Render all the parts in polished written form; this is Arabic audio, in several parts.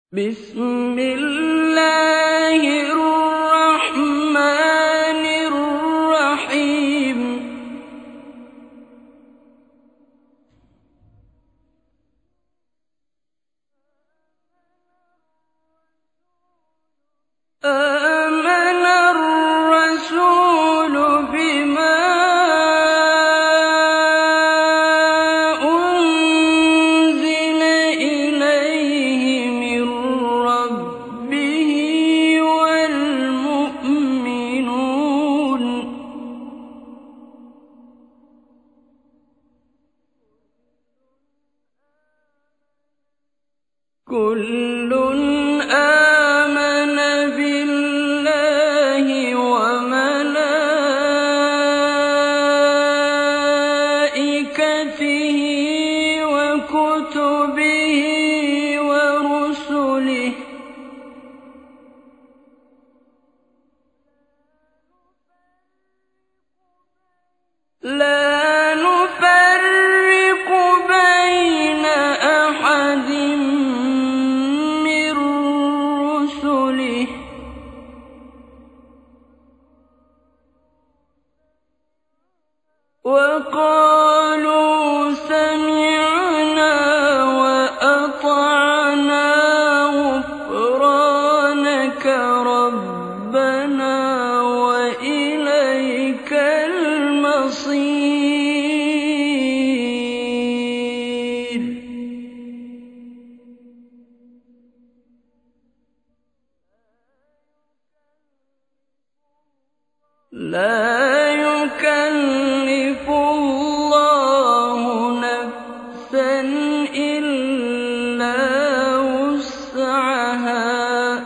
بسم الله الرحمن الرحيم آمن الرسول بما أنزل إليه من ربه والمؤمنون كل آمن بالله وملائكته وكتبه ورسله لا نفرق بين أحد من رسله وقالوا سمعنا وأطعنا غفرانك ربنا وإليك المصير لا يكلف الله نفسا إلا وسعها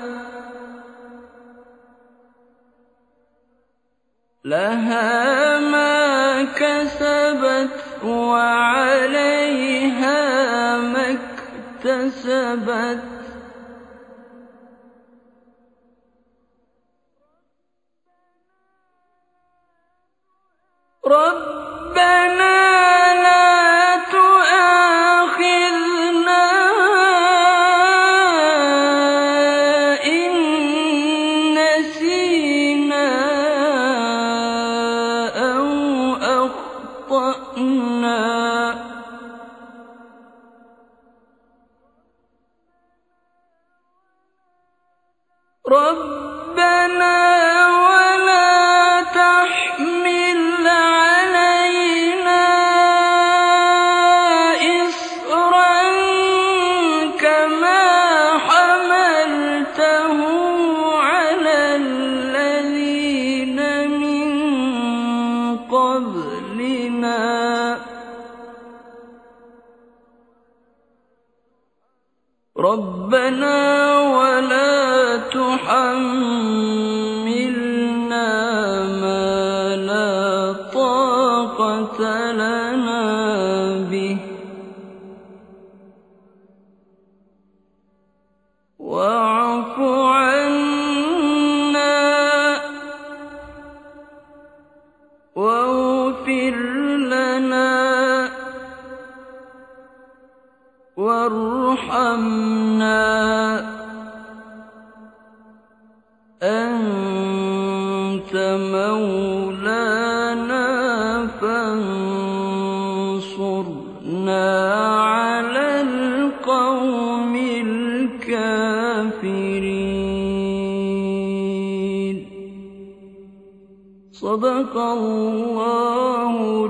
لها ما كسبت وعليها ما اكتسبت ربنا لا تؤاخذنا إن نسينا أو أخطأنا ربنا ولا تحمل علينا إصرا كما حملته على الذين من قبلنا ربنا ولا تحملنا ما لا طاقة لنا به واعف عنا واغفر لنا وارحمنا أنت مولانا فانصرنا على القوم الكافرين صدق الله